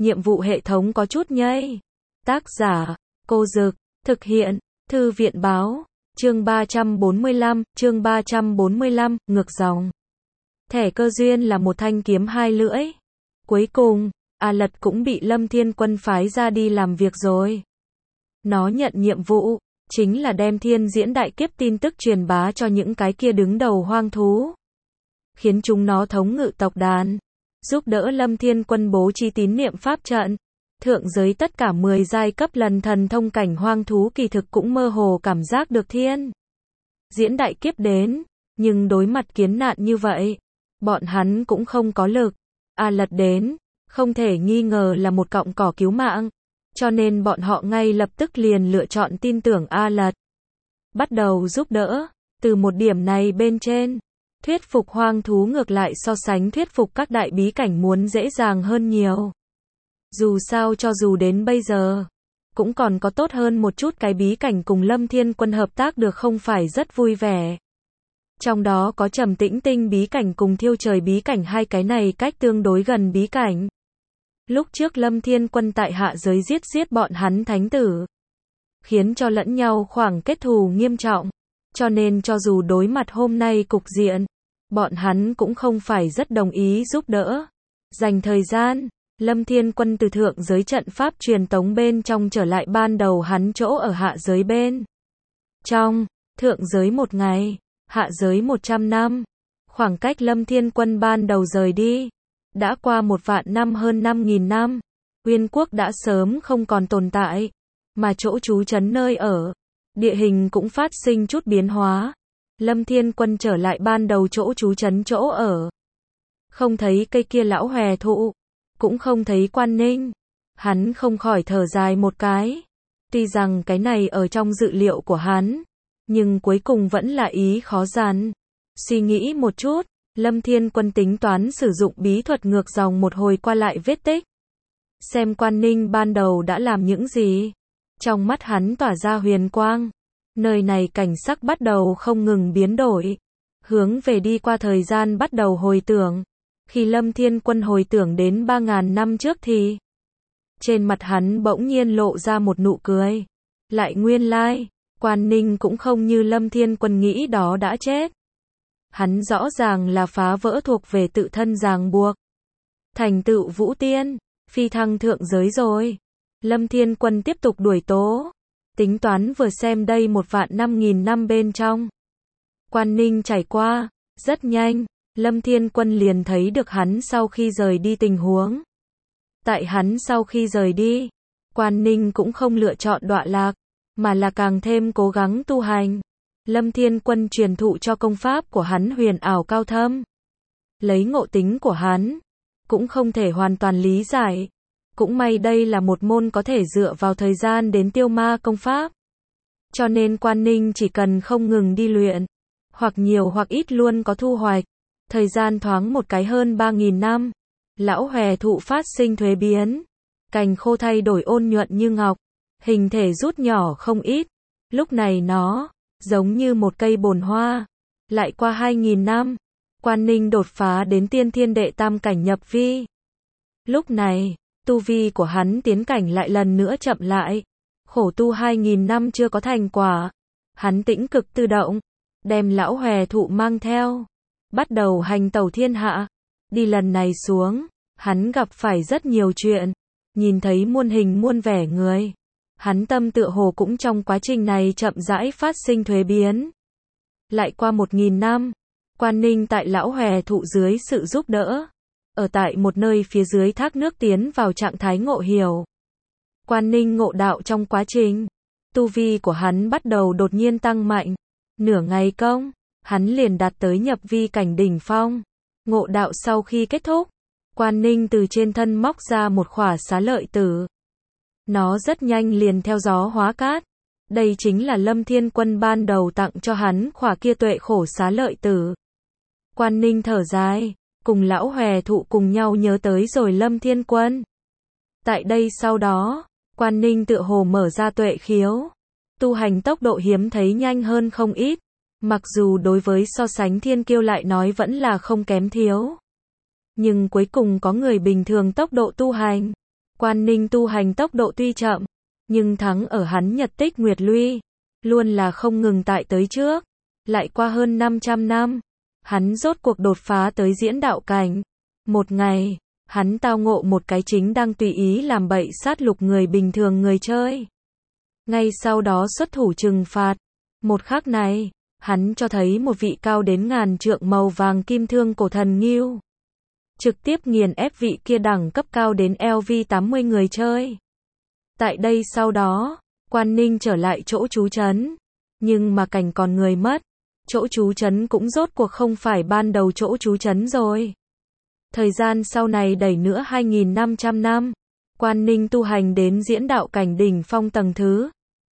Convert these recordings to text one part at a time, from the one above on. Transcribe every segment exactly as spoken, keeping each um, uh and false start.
nhiệm vụ hệ thống có chút nhây. Tác giả, Cô Dực, thực hiện, Thư viện báo, chương ba trăm bốn mươi lăm, chương ba trăm bốn mươi lăm, ngược dòng. Thẻ cơ duyên là một thanh kiếm hai lưỡi. Cuối cùng, A Lật cũng bị Lâm Thiên Quân phái ra đi làm việc rồi. Nó nhận nhiệm vụ, chính là đem thiên diễn đại kiếp tin tức truyền bá cho những cái kia đứng đầu hoang thú. Khiến chúng nó thống ngự tộc đàn. Giúp đỡ Lâm Thiên Quân bố trí tín niệm pháp trận. Thượng giới tất cả mười giai cấp lần thần thông cảnh hoang thú kỳ thực cũng mơ hồ cảm giác được thiên diễn đại kiếp đến, nhưng đối mặt kiến nạn như vậy, bọn hắn cũng không có lực. A Lật đến, không thể nghi ngờ là một cọng cỏ cứu mạng, cho nên bọn họ ngay lập tức liền lựa chọn tin tưởng A Lật. Bắt đầu giúp đỡ, từ một điểm này bên trên, thuyết phục hoang thú ngược lại so sánh thuyết phục các đại bí cảnh muốn dễ dàng hơn nhiều. Dù sao cho dù đến bây giờ, cũng còn có tốt hơn một chút cái bí cảnh cùng Lâm Thiên Quân hợp tác được không phải rất vui vẻ. Trong đó có Trầm Tĩnh Tinh bí cảnh cùng Thiêu Trời bí cảnh, hai cái này cách tương đối gần bí cảnh. Lúc trước Lâm Thiên Quân tại hạ giới giết giết bọn hắn thánh tử, khiến cho lẫn nhau khoảng kết thù nghiêm trọng, cho nên cho dù đối mặt hôm nay cục diện, bọn hắn cũng không phải rất đồng ý giúp đỡ. Dành thời gian, Lâm Thiên Quân từ thượng giới trận pháp truyền tống bên trong trở lại ban đầu hắn chỗ ở hạ giới bên trong. Thượng giới một ngày, hạ giới một trăm năm. Khoảng cách Lâm Thiên Quân ban đầu rời đi đã qua một vạn năm, hơn năm nghìn năm. Uyên quốc đã sớm không còn tồn tại, mà chỗ trú trấn nơi ở, địa hình cũng phát sinh chút biến hóa. Lâm Thiên Quân trở lại ban đầu chỗ trú trấn chỗ ở, không thấy cây kia lão hòe thụ, cũng không thấy Quan Ninh. Hắn không khỏi thở dài một cái. Tuy rằng cái này ở trong dự liệu của hắn, nhưng cuối cùng vẫn là ý khó giàn. Suy nghĩ một chút, Lâm Thiên Quân tính toán sử dụng bí thuật ngược dòng một hồi qua lại vết tích. Xem Quan Ninh ban đầu đã làm những gì. Trong mắt hắn tỏa ra huyền quang. Nơi này cảnh sắc bắt đầu không ngừng biến đổi. Hướng về đi qua thời gian bắt đầu hồi tưởng. Khi Lâm Thiên Quân hồi tưởng đến ba ngàn năm trước thì trên mặt hắn bỗng nhiên lộ ra một nụ cười. Lại nguyên lai, Quan Ninh cũng không như Lâm Thiên Quân nghĩ đó đã chết. Hắn rõ ràng là phá vỡ thuộc về tự thân ràng buộc. Thành tựu vũ tiên, phi thăng thượng giới rồi. Lâm Thiên Quân tiếp tục đuổi tố. Tính toán vừa xem đây một vạn năm nghìn năm bên trong. Quan Ninh trải qua, rất nhanh. Lâm Thiên Quân liền thấy được hắn sau khi rời đi tình huống. Tại hắn sau khi rời đi, Quan Ninh cũng không lựa chọn đọa lạc, mà là càng thêm cố gắng tu hành. Lâm Thiên Quân truyền thụ cho công pháp của hắn huyền ảo cao thâm. Lấy ngộ tính của hắn, cũng không thể hoàn toàn lý giải. Cũng may đây là một môn có thể dựa vào thời gian đến tiêu ma công pháp. Cho nên Quan Ninh chỉ cần không ngừng đi luyện, hoặc nhiều hoặc ít luôn có thu hoạch. Thời gian thoáng một cái hơn ba nghìn năm. Lão hòe thụ phát sinh thuế biến. Cành khô thay đổi ôn nhuận như ngọc. Hình thể rút nhỏ không ít. Lúc này nó giống như một cây bồn hoa. Lại qua hai nghìn năm, Quan Ninh đột phá đến tiên thiên đệ tam cảnh nhập vi. Lúc này, tu vi của hắn tiến cảnh lại lần nữa chậm lại. Khổ tu hai nghìn năm chưa có thành quả. Hắn tĩnh cực tự động, đem lão hòe thụ mang theo. Bắt đầu hành tẩu thiên hạ. Đi lần này xuống, hắn gặp phải rất nhiều chuyện. Nhìn thấy muôn hình muôn vẻ người. Hắn tâm tựa hồ cũng trong quá trình này chậm rãi phát sinh thuế biến. Lại qua một nghìn năm, Quan Ninh tại lão hòe thụ dưới sự giúp đỡ, ở tại một nơi phía dưới thác nước tiến vào trạng thái ngộ hiểu. Quan Ninh ngộ đạo trong quá trình, tu vi của hắn bắt đầu đột nhiên tăng mạnh. Nửa ngày công, hắn liền đạt tới nhập vi cảnh đỉnh phong. Ngộ đạo sau khi kết thúc, Quan Ninh từ trên thân móc ra một khỏa xá lợi tử. Nó rất nhanh liền theo gió hóa cát. Đây chính là Lâm Thiên Quân ban đầu tặng cho hắn khỏa kia tuệ khổ xá lợi tử. Quan Ninh thở dài, cùng lão hòe thụ cùng nhau nhớ tới rồi Lâm Thiên Quân. Tại đây sau đó, Quan Ninh tựa hồ mở ra tuệ khiếu. Tu hành tốc độ hiếm thấy nhanh hơn không ít. Mặc dù đối với so sánh thiên kiêu lại nói vẫn là không kém thiếu. Nhưng cuối cùng có người bình thường tốc độ tu hành. Quan Ninh tu hành tốc độ tuy chậm, nhưng thắng ở hắn nhật tích nguyệt luy, luôn là không ngừng tại tới trước. Lại qua hơn năm trăm năm, hắn rốt cuộc đột phá tới diễn đạo cảnh. Một ngày, hắn tao ngộ một cái chính đang tùy ý làm bậy sát lục người bình thường người chơi. Ngay sau đó xuất thủ trừng phạt. Một khắc này, hắn cho thấy một vị cao đến ngàn trượng màu vàng kim thương cổ thần ngưu. Trực tiếp nghiền ép vị kia đẳng cấp cao đến L V tám mươi người chơi. Tại đây sau đó, Quan Ninh trở lại chỗ trú trấn. Nhưng mà cảnh còn người mất. Chỗ trú trấn cũng rốt cuộc không phải ban đầu chỗ trú trấn rồi. Thời gian sau này đẩy nữa hai nghìn năm trăm năm. Quan Ninh tu hành đến diễn đạo cảnh đỉnh phong tầng thứ.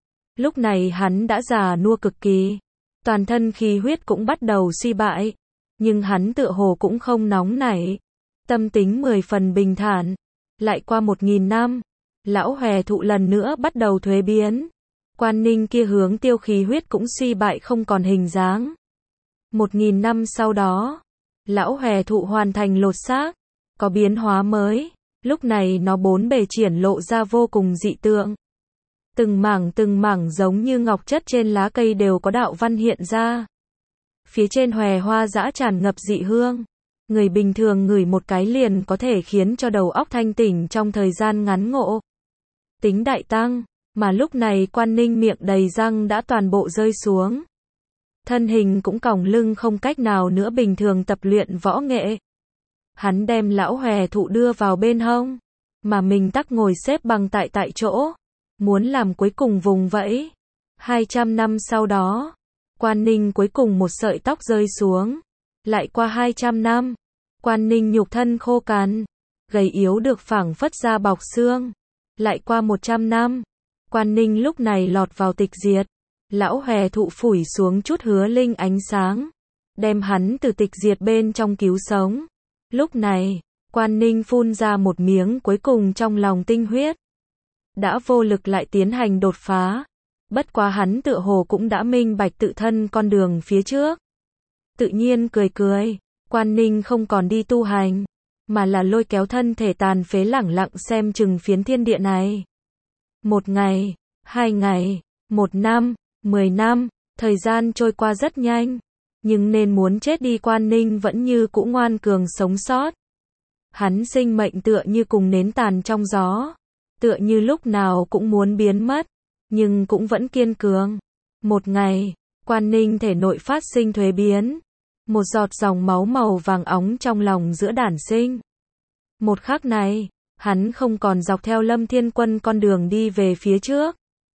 Lúc này hắn đã già nua cực kỳ. Toàn thân khí huyết cũng bắt đầu suy bại. Nhưng hắn tựa hồ cũng không nóng nảy. Tâm tính mười phần bình thản. Lại qua một nghìn năm. Lão hòe thụ lần nữa bắt đầu thuế biến. Quan Ninh kia hướng tiêu khí huyết cũng suy bại không còn hình dáng. Một nghìn năm sau đó, lão hòe thụ hoàn thành lột xác, có biến hóa mới. Lúc này nó bốn bề triển lộ ra vô cùng dị tượng. Từng mảng từng mảng giống như ngọc chất trên lá cây đều có đạo văn hiện ra. Phía trên hòe hoa dã tràn ngập dị hương. Người bình thường ngửi một cái liền có thể khiến cho đầu óc thanh tỉnh trong thời gian ngắn ngộ. Tính đại tăng, mà lúc này Quan Ninh miệng đầy răng đã toàn bộ rơi xuống. Thân hình cũng còng lưng không cách nào nữa bình thường tập luyện võ nghệ. Hắn đem lão hòe thụ đưa vào bên hông, mà mình tắc ngồi xếp bằng tại tại chỗ, muốn làm cuối cùng vùng vẫy. hai trăm năm sau đó, Quan Ninh cuối cùng một sợi tóc rơi xuống. Lại qua hai trăm năm, Quan Ninh nhục thân khô cằn, gầy yếu được phảng phất da bọc xương. Lại qua một trăm năm, Quan Ninh lúc này lọt vào tịch diệt. Lão hòe thụ phủi xuống chút hứa linh ánh sáng, đem hắn từ tịch diệt bên trong cứu sống. Lúc này, Quan Ninh phun ra một miếng cuối cùng trong lòng tinh huyết. Đã vô lực lại tiến hành đột phá. Bất quá hắn tựa hồ cũng đã minh bạch tự thân con đường phía trước. Tự nhiên cười cười, Quan Ninh không còn đi tu hành, mà là lôi kéo thân thể tàn phế lẳng lặng xem chừng phiến thiên địa này. Một ngày, hai ngày, một năm, mười năm, thời gian trôi qua rất nhanh, nhưng nên muốn chết đi Quan Ninh vẫn như cũ ngoan cường sống sót. Hắn sinh mệnh tựa như cùng nến tàn trong gió, tựa như lúc nào cũng muốn biến mất, nhưng cũng vẫn kiên cường. Một ngày, Quan Ninh thể nội phát sinh thuế biến, một giọt dòng máu màu vàng óng trong lòng giữa đản sinh. Một khắc này, hắn không còn dọc theo Lâm Thiên Quân con đường đi về phía trước,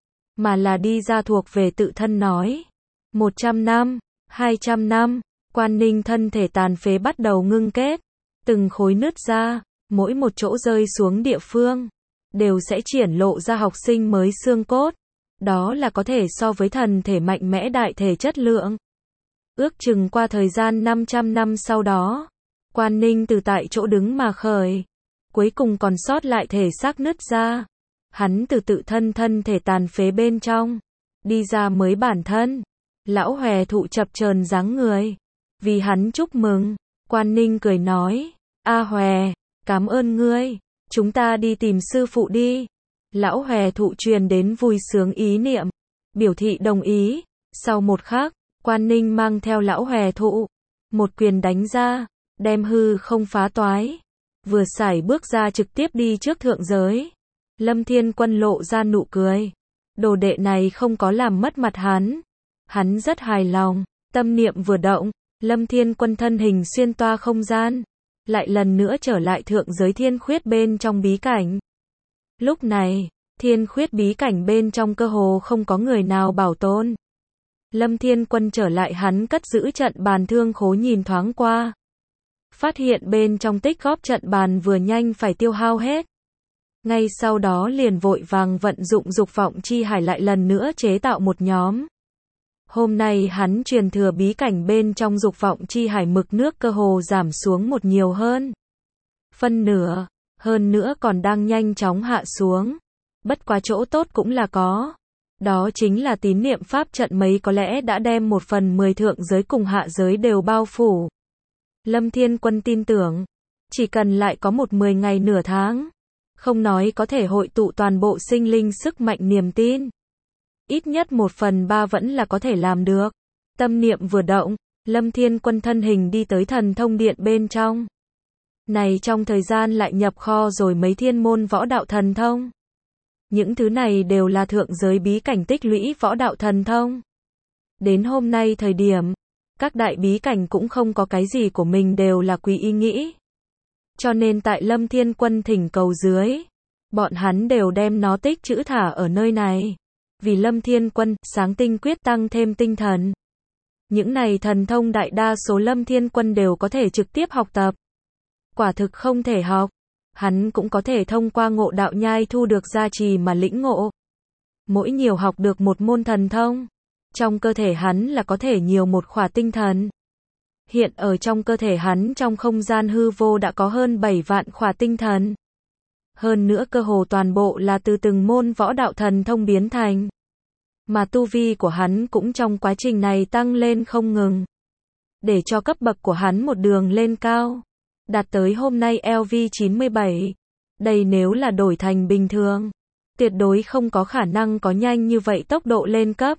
mà là đi ra thuộc về tự thân nói. Một trăm năm, hai trăm năm, Quan Ninh thân thể tàn phế bắt đầu ngưng kết, từng khối nứt ra, mỗi một chỗ rơi xuống địa phương, đều sẽ triển lộ ra học sinh mới xương cốt. Đó là có thể so với thần thể mạnh mẽ đại thể chất lượng. Ước chừng qua thời gian năm trăm năm sau đó, Quan Ninh từ tại chỗ đứng mà khởi, cuối cùng còn sót lại thể xác nứt ra. Hắn từ tự thân thân thể tàn phế bên trong, đi ra mới bản thân. Lão hòe thụ chập chờn dáng người, vì hắn chúc mừng. Quan Ninh cười nói, A hòe, cảm ơn ngươi, chúng ta đi tìm sư phụ đi. Lão hòe thụ truyền đến vui sướng ý niệm, biểu thị đồng ý. Sau một khắc, Quan Ninh mang theo lão hòe thụ, một quyền đánh ra, đem hư không phá toái, vừa sải bước ra trực tiếp đi trước thượng giới. Lâm Thiên Quân lộ ra nụ cười, đồ đệ này không có làm mất mặt hắn, hắn rất hài lòng. Tâm niệm vừa động, Lâm Thiên Quân thân hình xuyên toa không gian, lại lần nữa trở lại thượng giới thiên khuyết bên trong bí cảnh. Lúc này, thiên khuyết bí cảnh bên trong cơ hồ không có người nào bảo tồn. Lâm Thiên Quân trở lại hắn cất giữ trận bàn thương khố nhìn thoáng qua, phát hiện bên trong tích góp trận bàn vừa nhanh phải tiêu hao hết. Ngay sau đó liền vội vàng vận dụng dục vọng chi hải lại lần nữa chế tạo một nhóm. Hôm nay hắn truyền thừa bí cảnh bên trong dục vọng chi hải mực nước cơ hồ giảm xuống một nhiều hơn phân nửa, hơn nữa còn đang nhanh chóng hạ xuống. Bất quá chỗ tốt cũng là có. Đó chính là tín niệm pháp trận mấy có lẽ đã đem một phần mười thượng giới cùng hạ giới đều bao phủ. Lâm Thiên Quân tin tưởng, chỉ cần lại có một mười ngày nửa tháng, Không nói có thể hội tụ toàn bộ sinh linh sức mạnh niềm tin. Ít nhất một phần ba vẫn là có thể làm được. Tâm niệm vừa động, Lâm Thiên Quân thân hình đi tới thần thông điện bên trong. Này trong thời gian lại nhập kho rồi mấy thiên môn võ đạo thần thông. Những thứ này đều là thượng giới bí cảnh tích lũy võ đạo thần thông. Đến hôm nay thời điểm, các đại bí cảnh cũng không có cái gì của mình đều là quý ý nghĩ. Cho nên tại Lâm Thiên Quân thỉnh cầu dưới, bọn hắn đều đem nó tích trữ thả ở nơi này. Vì Lâm Thiên Quân, sáng tinh quyết tăng thêm tinh thần. Những này thần thông đại đa số Lâm Thiên Quân đều có thể trực tiếp học tập. Quả thực không thể học, hắn cũng có thể thông qua ngộ đạo nhai thu được gia trì mà lĩnh ngộ. Mỗi nhiều học được một môn thần thông, trong cơ thể hắn là có thể nhiều một khỏa tinh thần. Hiện ở trong cơ thể hắn trong không gian hư vô đã có hơn bảy vạn khỏa tinh thần. Hơn nữa cơ hồ toàn bộ là từ từng môn võ đạo thần thông biến thành. Mà tu vi của hắn cũng trong quá trình này tăng lên không ngừng. Để cho cấp bậc của hắn một đường lên cao. Đạt tới hôm nay L V chín mươi bảy. Đây nếu là đổi thành bình thường. Tuyệt đối không có khả năng có nhanh như vậy tốc độ lên cấp.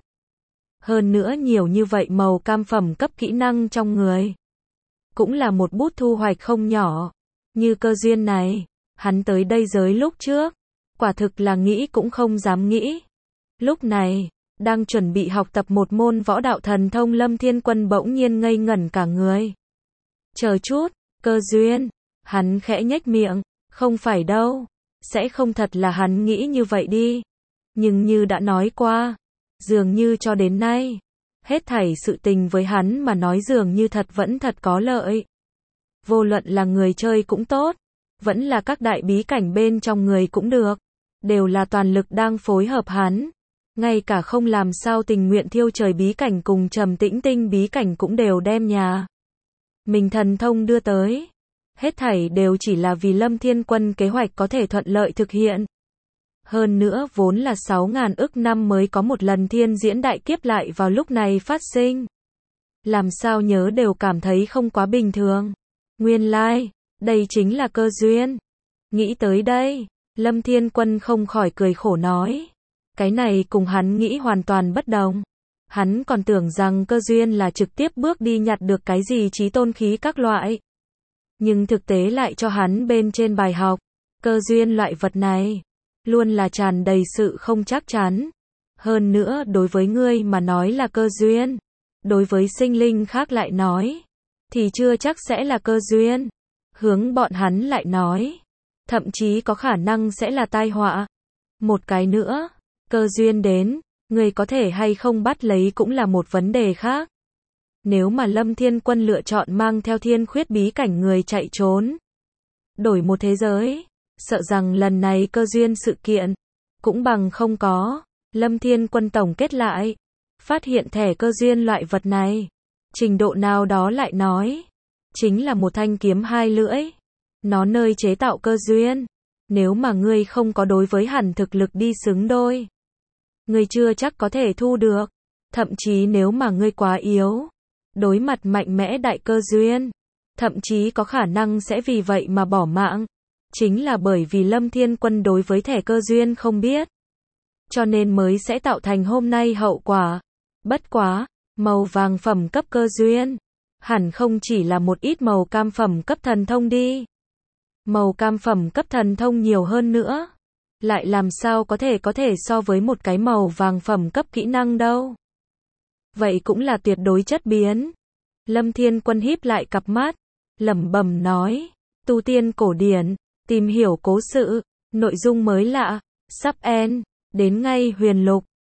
Hơn nữa nhiều như vậy màu cam phẩm cấp kỹ năng trong người. Cũng là một bút thu hoạch không nhỏ. Như cơ duyên này, hắn tới đây giới lúc trước. Quả thực là nghĩ cũng không dám nghĩ. Lúc này, đang chuẩn bị học tập một môn võ đạo thần thông Lâm Thiên Quân bỗng nhiên ngây ngẩn cả người. Chờ chút, cơ duyên. Hắn khẽ nhếch miệng, không phải đâu. Sẽ không thật là hắn nghĩ như vậy đi. Nhưng như đã nói qua, dường như cho đến nay, hết thảy sự tình với hắn mà nói dường như thật vẫn thật có lợi. Vô luận là người chơi cũng tốt, vẫn là các đại bí cảnh bên trong người cũng được, đều là toàn lực đang phối hợp hắn. Ngay cả không làm sao tình nguyện thiêu trời bí cảnh cùng Trầm Tĩnh Tinh bí cảnh cũng đều đem nhà mình thần thông đưa tới. Hết thảy đều chỉ là vì Lâm Thiên Quân kế hoạch có thể thuận lợi thực hiện. Hơn nữa vốn là sáu ngàn ức năm mới có một lần thiên diễn đại kiếp lại vào lúc này phát sinh. Làm sao nhớ đều cảm thấy không quá bình thường. Nguyên lai, like, đây chính là cơ duyên. Nghĩ tới đây, Lâm Thiên Quân không khỏi cười khổ nói. Cái này cùng hắn nghĩ hoàn toàn bất đồng. Hắn còn tưởng rằng cơ duyên là trực tiếp bước đi nhặt được cái gì chí tôn khí các loại. Nhưng thực tế lại cho hắn bên trên bài học. Cơ duyên loại vật này luôn là tràn đầy sự không chắc chắn. Hơn nữa đối với ngươi mà nói là cơ duyên. Đối với sinh linh khác lại nói. Thì chưa chắc sẽ là cơ duyên. Hướng bọn hắn lại nói. Thậm chí có khả năng sẽ là tai họa. Một cái nữa. Cơ duyên đến. Người có thể hay không bắt lấy cũng là một vấn đề khác. Nếu mà Lâm Thiên Quân lựa chọn mang theo thiên khuyết bí cảnh người chạy trốn. Đổi một thế giới. Sợ rằng lần này cơ duyên sự kiện. Cũng bằng không có. Lâm Thiên Quân tổng kết lại. Phát hiện thẻ cơ duyên loại vật này. Trình độ nào đó lại nói. Chính là một thanh kiếm hai lưỡi. Nó nơi chế tạo cơ duyên. Nếu mà ngươi không có đối với hẳn thực lực đi xứng đôi. Ngươi chưa chắc có thể thu được. Thậm chí nếu mà ngươi quá yếu. Đối mặt mạnh mẽ đại cơ duyên. Thậm chí có khả năng sẽ vì vậy mà bỏ mạng. Chính là bởi vì Lâm Thiên Quân đối với thẻ cơ duyên không biết. Cho nên mới sẽ tạo thành hôm nay hậu quả. Bất quá, màu vàng phẩm cấp cơ duyên. Hẳn không chỉ là một ít màu cam phẩm cấp thần thông đi. Màu cam phẩm cấp thần thông nhiều hơn nữa. Lại làm sao có thể có thể so với một cái màu vàng phẩm cấp kỹ năng đâu. Vậy cũng là tuyệt đối chất biến. Lâm Thiên Quân híp lại cặp mắt. Lẩm bẩm nói. Tu tiên cổ điển. Tìm hiểu cố sự. Nội dung mới lạ. Sắp end. Đến ngay huyền lục.